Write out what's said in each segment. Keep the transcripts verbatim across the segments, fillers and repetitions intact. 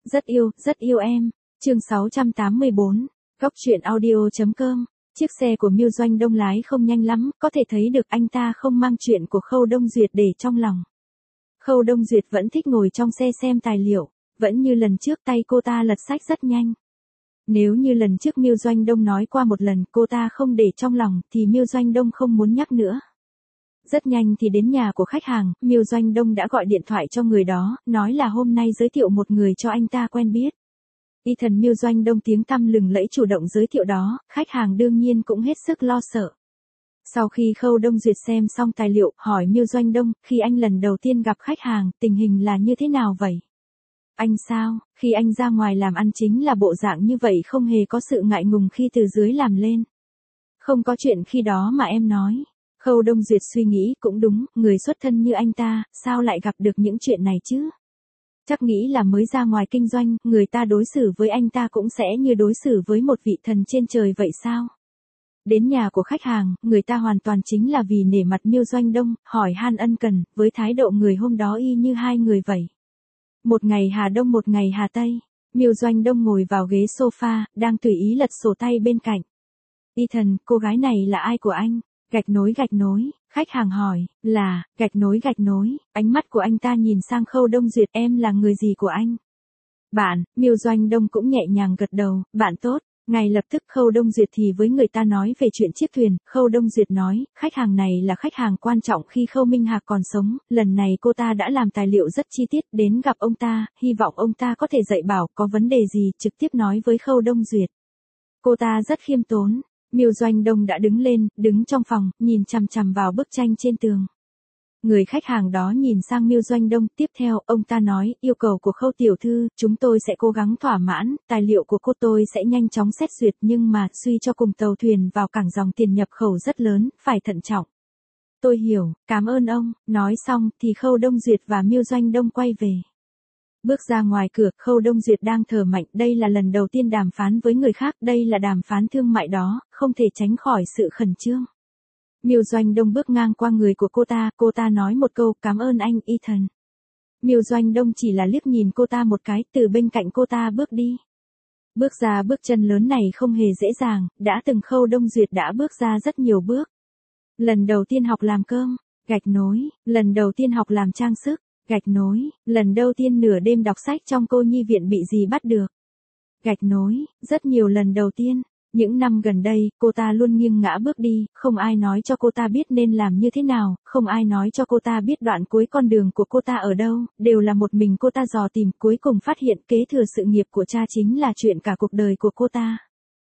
Rất yêu, rất yêu em. Chương sáu trăm tám mươi bốn. Góc truyện audio.com. Chiếc xe của Miêu Doanh Đông lái không nhanh lắm, có thể thấy được anh ta không mang chuyện của Khâu Đông Duyệt để trong lòng. Khâu Đông Duyệt vẫn thích ngồi trong xe xem tài liệu, vẫn như lần trước tay cô ta lật sách rất nhanh. Nếu như lần trước Miêu Doanh Đông nói qua một lần cô ta không để trong lòng thì Miêu Doanh Đông không muốn nhắc nữa. Rất nhanh thì đến nhà của khách hàng, Miêu Doanh Đông đã gọi điện thoại cho người đó, nói là hôm nay giới thiệu một người cho anh ta quen biết. Y thần Miêu Doanh Đông tiếng tăm lừng lẫy chủ động giới thiệu đó, khách hàng đương nhiên cũng hết sức lo sợ. Sau khi Khâu Đông Duyệt xem xong tài liệu, hỏi Miêu Doanh Đông, khi anh lần đầu tiên gặp khách hàng, tình hình là như thế nào vậy? Anh sao, khi anh ra ngoài làm ăn chính là bộ dạng như vậy, không hề có sự ngại ngùng khi từ dưới làm lên. Không có chuyện khi đó mà em nói. Khâu Đông Duyệt suy nghĩ, cũng đúng, người xuất thân như anh ta, sao lại gặp được những chuyện này chứ? Chắc nghĩ là mới ra ngoài kinh doanh, người ta đối xử với anh ta cũng sẽ như đối xử với một vị thần trên trời vậy sao? Đến nhà của khách hàng, người ta hoàn toàn chính là vì nể mặt Miêu Doanh Đông, hỏi han ân cần, với thái độ người hôm đó y như hai người vậy. Một ngày Hà Đông một ngày Hà Tây, Miêu Doanh Đông ngồi vào ghế sofa, đang tùy ý lật sổ tay bên cạnh. Y thần, cô gái này là ai của anh? Gạch nối gạch nối, khách hàng hỏi, là, gạch nối gạch nối, ánh mắt của anh ta nhìn sang Khâu Đông Duyệt, em là người gì của anh? Bạn, Miêu Doanh Đông cũng nhẹ nhàng gật đầu, bạn tốt. Ngay lập tức Khâu Đông Duyệt thì với người ta nói về chuyện chiếc thuyền, Khâu Đông Duyệt nói, khách hàng này là khách hàng quan trọng khi Khâu Minh Hạc còn sống, lần này cô ta đã làm tài liệu rất chi tiết đến gặp ông ta, hy vọng ông ta có thể dạy bảo có vấn đề gì trực tiếp nói với Khâu Đông Duyệt. Cô ta rất khiêm tốn. Miêu Doanh Đông đã đứng lên, đứng trong phòng, nhìn chằm chằm vào bức tranh trên tường. Người khách hàng đó nhìn sang Miêu Doanh Đông, tiếp theo, ông ta nói, yêu cầu của Khâu tiểu thư, chúng tôi sẽ cố gắng thỏa mãn, tài liệu của cô tôi sẽ nhanh chóng xét duyệt nhưng mà, suy cho cùng tàu thuyền vào cảng dòng tiền nhập khẩu rất lớn, phải thận trọng. Tôi hiểu, cảm ơn ông, nói xong, thì Khâu Đông Duyệt và Miêu Doanh Đông quay về. Bước ra ngoài cửa, Khâu Đông Duyệt đang thở mạnh, đây là lần đầu tiên đàm phán với người khác, đây là đàm phán thương mại đó, không thể tránh khỏi sự khẩn trương. Miêu Doanh Đông bước ngang qua người của cô ta, cô ta nói một câu, cảm ơn anh, Y thần. Miêu Doanh Đông chỉ là liếc nhìn cô ta một cái, từ bên cạnh cô ta bước đi. Bước ra bước chân lớn này không hề dễ dàng, đã từng Khâu Đông Duyệt đã bước ra rất nhiều bước. Lần đầu tiên học làm cơm, gạch nối, lần đầu tiên học làm trang sức, gạch nối, lần đầu tiên nửa đêm đọc sách trong cô nhi viện bị gì bắt được. Gạch nối, rất nhiều lần đầu tiên. Những năm gần đây, cô ta luôn nghiêng ngã bước đi, không ai nói cho cô ta biết nên làm như thế nào, không ai nói cho cô ta biết đoạn cuối con đường của cô ta ở đâu, đều là một mình cô ta dò tìm, cuối cùng phát hiện kế thừa sự nghiệp của cha chính là chuyện cả cuộc đời của cô ta.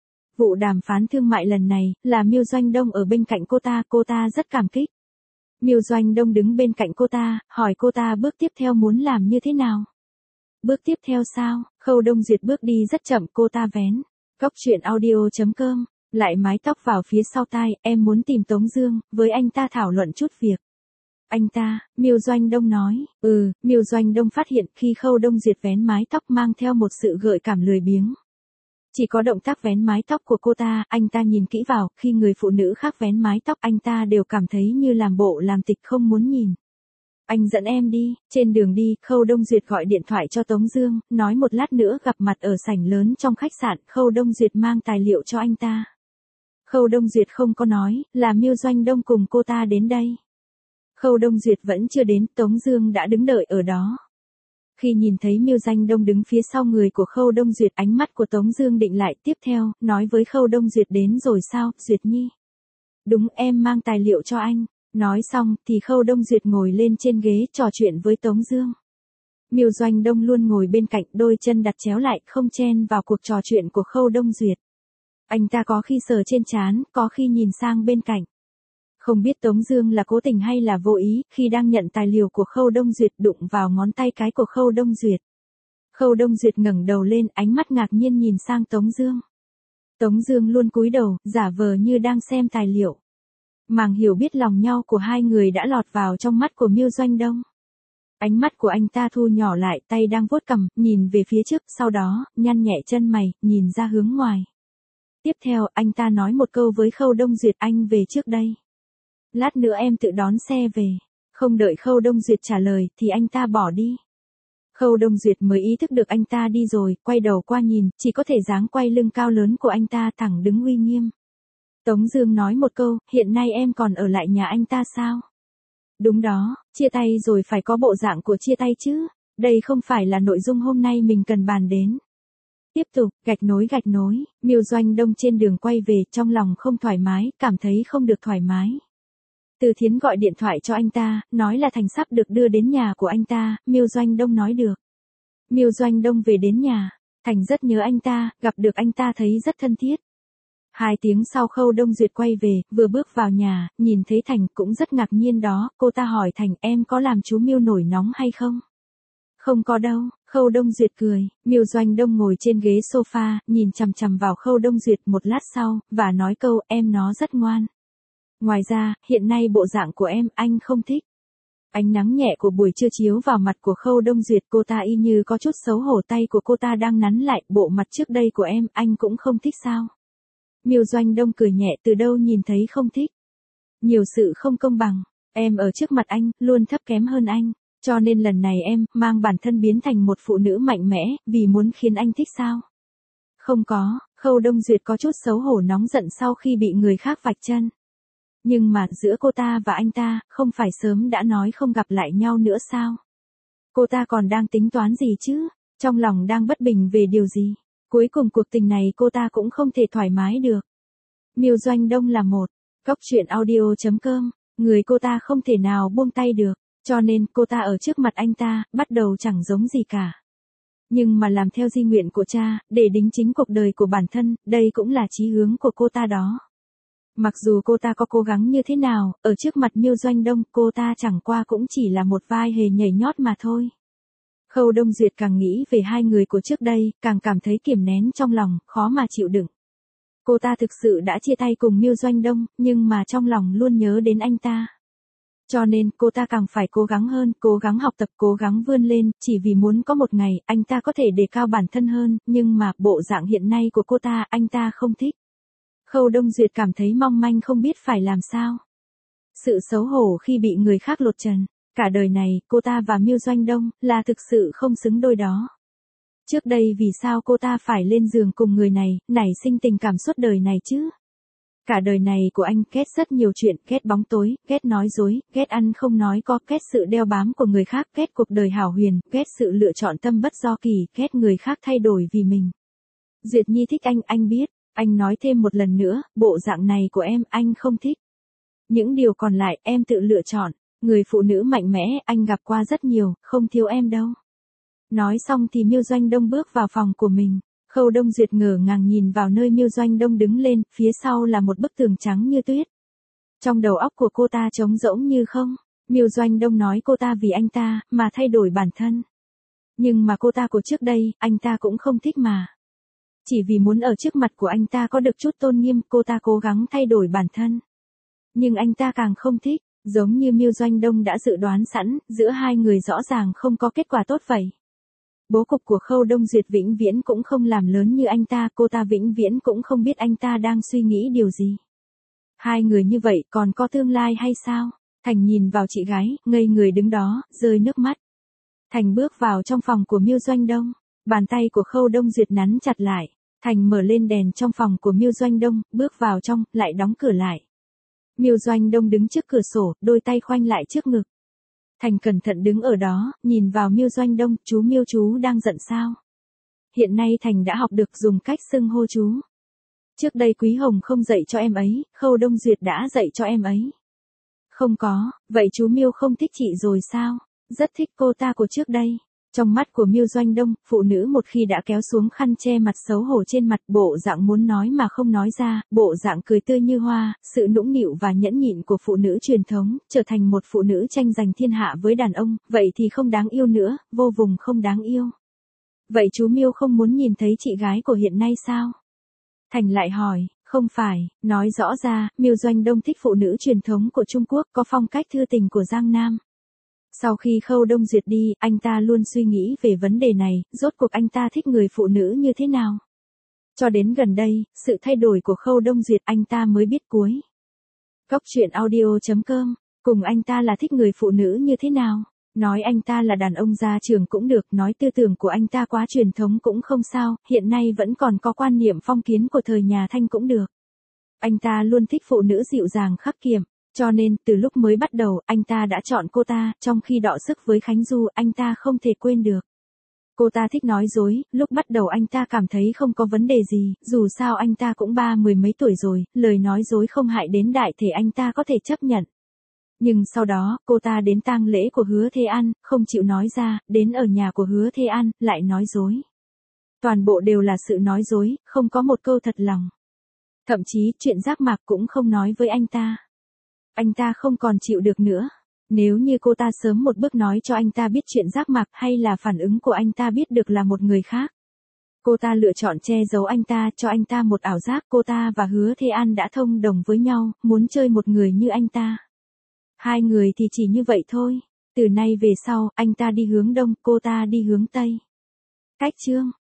Vụ đàm phán thương mại lần này, là Miêu Doanh Đông ở bên cạnh cô ta, cô ta rất cảm kích. Miêu Doanh Đông đứng bên cạnh cô ta, hỏi cô ta bước tiếp theo muốn làm như thế nào. Bước tiếp theo sao? Khâu Đông Duyệt bước đi rất chậm, cô ta vén. Góc truyện audio.com, lại mái tóc vào phía sau tai, em muốn tìm Tống Dương, với anh ta thảo luận chút việc. Anh ta, Miêu Doanh Đông nói, ừ, Miêu Doanh Đông phát hiện khi Khâu Đông Duyệt vén mái tóc mang theo một sự gợi cảm lười biếng. Chỉ có động tác vén mái tóc của cô ta, anh ta nhìn kỹ vào, khi người phụ nữ khác vén mái tóc anh ta đều cảm thấy như làm bộ làm tịch không muốn nhìn. Anh dẫn em đi, trên đường đi, Khâu Đông Duyệt gọi điện thoại cho Tống Dương, nói một lát nữa gặp mặt ở sảnh lớn trong khách sạn, Khâu Đông Duyệt mang tài liệu cho anh ta. Khâu Đông Duyệt không có nói, là Miêu Doanh Đông cùng cô ta đến đây. Khâu Đông Duyệt vẫn chưa đến, Tống Dương đã đứng đợi ở đó. Khi nhìn thấy Miêu Doanh Đông đứng phía sau người của Khâu Đông Duyệt, ánh mắt của Tống Dương định lại, tiếp theo, nói với Khâu Đông Duyệt đến rồi sao, Duyệt Nhi? Đúng, em mang tài liệu cho anh. Nói xong, thì Khâu Đông Duyệt ngồi lên trên ghế trò chuyện với Tống Dương. Miêu Doanh Đông luôn ngồi bên cạnh, đôi chân đặt chéo lại, không chen vào cuộc trò chuyện của Khâu Đông Duyệt. Anh ta có khi sờ trên trán, có khi nhìn sang bên cạnh. Không biết Tống Dương là cố tình hay là vô ý, khi đang nhận tài liệu của Khâu Đông Duyệt đụng vào ngón tay cái của Khâu Đông Duyệt. Khâu Đông Duyệt ngẩng đầu lên, ánh mắt ngạc nhiên nhìn sang Tống Dương. Tống Dương luôn cúi đầu, giả vờ như đang xem tài liệu. Màng hiểu biết lòng nhau của hai người đã lọt vào trong mắt của Miêu Doanh Đông. Ánh mắt của anh ta thu nhỏ lại, tay đang vuốt cằm, nhìn về phía trước, sau đó, nhăn nhẹ chân mày, nhìn ra hướng ngoài. Tiếp theo, anh ta nói một câu với Khâu Đông Duyệt, anh về trước đây. Lát nữa em tự đón xe về. Không đợi Khâu Đông Duyệt trả lời, thì anh ta bỏ đi. Khâu Đông Duyệt mới ý thức được anh ta đi rồi, quay đầu qua nhìn, chỉ có thể dáng quay lưng cao lớn của anh ta thẳng đứng uy nghiêm. Tống Dương nói một câu, hiện nay em còn ở lại nhà anh ta sao? Đúng đó, chia tay rồi phải có bộ dạng của chia tay chứ, đây không phải là nội dung hôm nay mình cần bàn đến. Tiếp tục, gạch nối gạch nối, Miêu Doanh Đông trên đường quay về trong lòng không thoải mái, cảm thấy không được thoải mái. Từ Thiến gọi điện thoại cho anh ta, nói là Thành sắp được đưa đến nhà của anh ta, Miêu Doanh Đông nói được. Miêu Doanh Đông về đến nhà, Thành rất nhớ anh ta, gặp được anh ta thấy rất thân thiết. Hai tiếng sau Khâu Đông Duyệt quay về, vừa bước vào nhà, nhìn thấy Thành cũng rất ngạc nhiên đó, cô ta hỏi Thành em có làm chú Miêu nổi nóng hay không? Không có đâu, Khâu Đông Duyệt cười, Miêu Doanh Đông ngồi trên ghế sofa, nhìn chằm chằm vào Khâu Đông Duyệt một lát sau, và nói câu em nó rất ngoan. Ngoài ra, hiện nay bộ dạng của em anh không thích. Ánh nắng nhẹ của buổi trưa chiếu vào mặt của Khâu Đông Duyệt, cô ta y như có chút xấu hổ, tay của cô ta đang nắn lại, bộ mặt trước đây của em anh cũng không thích sao? Miêu Doanh Đông cười nhẹ, từ đâu nhìn thấy không thích. Nhiều sự không công bằng, em ở trước mặt anh, luôn thấp kém hơn anh, cho nên lần này em mang bản thân biến thành một phụ nữ mạnh mẽ, vì muốn khiến anh thích sao? Không có, Khâu Đông Duyệt có chút xấu hổ nóng giận sau khi bị người khác vạch chân. Nhưng mà giữa cô ta và anh ta, không phải sớm đã nói không gặp lại nhau nữa sao? Cô ta còn đang tính toán gì chứ? Trong lòng đang bất bình về điều gì? Cuối cùng cuộc tình này cô ta cũng không thể thoải mái được. Miêu Doanh Đông là một, góc truyện audio chấm com, người cô ta không thể nào buông tay được, cho nên cô ta ở trước mặt anh ta, bắt đầu chẳng giống gì cả. Nhưng mà làm theo di nguyện của cha, để đính chính cuộc đời của bản thân, đây cũng là chí hướng của cô ta đó. Mặc dù cô ta có cố gắng như thế nào, ở trước mặt Miêu Doanh Đông, cô ta chẳng qua cũng chỉ là một vai hề nhảy nhót mà thôi. Khâu Đông Duyệt càng nghĩ về hai người của trước đây, càng cảm thấy kiềm nén trong lòng, khó mà chịu đựng. Cô ta thực sự đã chia tay cùng Miêu Doanh Đông, nhưng mà trong lòng luôn nhớ đến anh ta. Cho nên, cô ta càng phải cố gắng hơn, cố gắng học tập, cố gắng vươn lên, chỉ vì muốn có một ngày, anh ta có thể đề cao bản thân hơn, nhưng mà, bộ dạng hiện nay của cô ta, anh ta không thích. Khâu Đông Duyệt cảm thấy mong manh không biết phải làm sao. Sự xấu hổ khi bị người khác lột trần. Cả đời này, cô ta và Miêu Doanh Đông, là thực sự không xứng đôi đó. Trước đây vì sao cô ta phải lên giường cùng người này, nảy sinh tình cảm suốt đời này chứ? Cả đời này của anh ghét rất nhiều chuyện, ghét bóng tối, ghét nói dối, ghét ăn không nói có, ghét sự đeo bám của người khác, ghét cuộc đời hảo huyền, ghét sự lựa chọn tâm bất do kỳ, ghét người khác thay đổi vì mình. Duyệt Nhi thích anh, anh biết, anh nói thêm một lần nữa, bộ dạng này của em, anh không thích. Những điều còn lại, em tự lựa chọn. Người phụ nữ mạnh mẽ, anh gặp qua rất nhiều, không thiếu em đâu. Nói xong thì Miêu Doanh Đông bước vào phòng của mình. Khâu Đông Duyệt ngờ ngàng nhìn vào nơi Miêu Doanh Đông đứng lên, phía sau là một bức tường trắng như tuyết. Trong đầu óc của cô ta trống rỗng như không. Miêu Doanh Đông nói cô ta vì anh ta, mà thay đổi bản thân. Nhưng mà cô ta của trước đây, anh ta cũng không thích mà. Chỉ vì muốn ở trước mặt của anh ta có được chút tôn nghiêm, cô ta cố gắng thay đổi bản thân. Nhưng anh ta càng không thích. Giống như Miêu Doanh Đông đã dự đoán sẵn, giữa hai người rõ ràng không có kết quả tốt vậy. Bố cục của Khâu Đông Duyệt vĩnh viễn cũng không làm lớn như anh ta, cô ta vĩnh viễn cũng không biết anh ta đang suy nghĩ điều gì. Hai người như vậy còn có tương lai hay sao? Thành nhìn vào chị gái, ngây người đứng đó, rơi nước mắt. Thành bước vào trong phòng của Miêu Doanh Đông, bàn tay của Khâu Đông Duyệt nắn chặt lại. Thành mở lên đèn trong phòng của Miêu Doanh Đông, bước vào trong, lại đóng cửa lại. Miêu Doanh Đông đứng trước cửa sổ, đôi tay khoanh lại trước ngực. Thành cẩn thận đứng ở đó, nhìn vào Miêu Doanh Đông, chú Miêu chú đang giận sao? Hiện nay Thành đã học được dùng cách xưng hô chú. Trước đây Quý Hồng không dạy cho em ấy, Khâu Đông Duyệt đã dạy cho em ấy. Không có, vậy chú Miêu không thích chị rồi sao? Rất thích cô ta của trước đây. Trong mắt của Miêu Doanh Đông, phụ nữ một khi đã kéo xuống khăn che mặt xấu hổ trên mặt, bộ dạng muốn nói mà không nói ra, bộ dạng cười tươi như hoa, sự nũng nịu và nhẫn nhịn của phụ nữ truyền thống, trở thành một phụ nữ tranh giành thiên hạ với đàn ông, vậy thì không đáng yêu nữa, vô vùng không đáng yêu. Vậy chú Miêu không muốn nhìn thấy chị gái của hiện nay sao? Thành lại hỏi, không phải, nói rõ ra, Miêu Doanh Đông thích phụ nữ truyền thống của Trung Quốc, có phong cách thư tình của Giang Nam. Sau khi Khâu Đông Duyệt đi, anh ta luôn suy nghĩ về vấn đề này, rốt cuộc anh ta thích người phụ nữ như thế nào. Cho đến gần đây, sự thay đổi của Khâu Đông Duyệt anh ta mới biết cuối. Góc truyện audio chấm com, cùng anh ta là thích người phụ nữ như thế nào. Nói anh ta là đàn ông gia trưởng cũng được, nói tư tưởng của anh ta quá truyền thống cũng không sao, hiện nay vẫn còn có quan niệm phong kiến của thời nhà Thanh cũng được. Anh ta luôn thích phụ nữ dịu dàng khắc kiểm, cho nên từ lúc mới bắt đầu anh ta đã chọn cô ta, trong khi đọ sức với Khánh Du anh ta không thể quên được. Cô ta thích nói dối, lúc bắt đầu anh ta cảm thấy không có vấn đề gì, dù sao anh ta cũng ba mười mấy tuổi rồi, lời nói dối không hại đến đại thể anh ta có thể chấp nhận. Nhưng sau đó, cô ta đến tang lễ của Hứa Thế An, không chịu nói ra, đến ở nhà của Hứa Thế An, lại nói dối. Toàn bộ đều là sự nói dối, không có một câu thật lòng. Thậm chí chuyện giác mạc cũng không nói với anh ta. Anh ta không còn chịu được nữa. Nếu như cô ta sớm một bước nói cho anh ta biết chuyện giác mạc hay là phản ứng của anh ta biết được là một người khác. Cô ta lựa chọn che giấu anh ta, cho anh ta một ảo giác cô ta và Hứa Thế An đã thông đồng với nhau, muốn chơi một người như anh ta. Hai người thì chỉ như vậy thôi. Từ nay về sau, anh ta đi hướng đông, cô ta đi hướng tây. Cách chương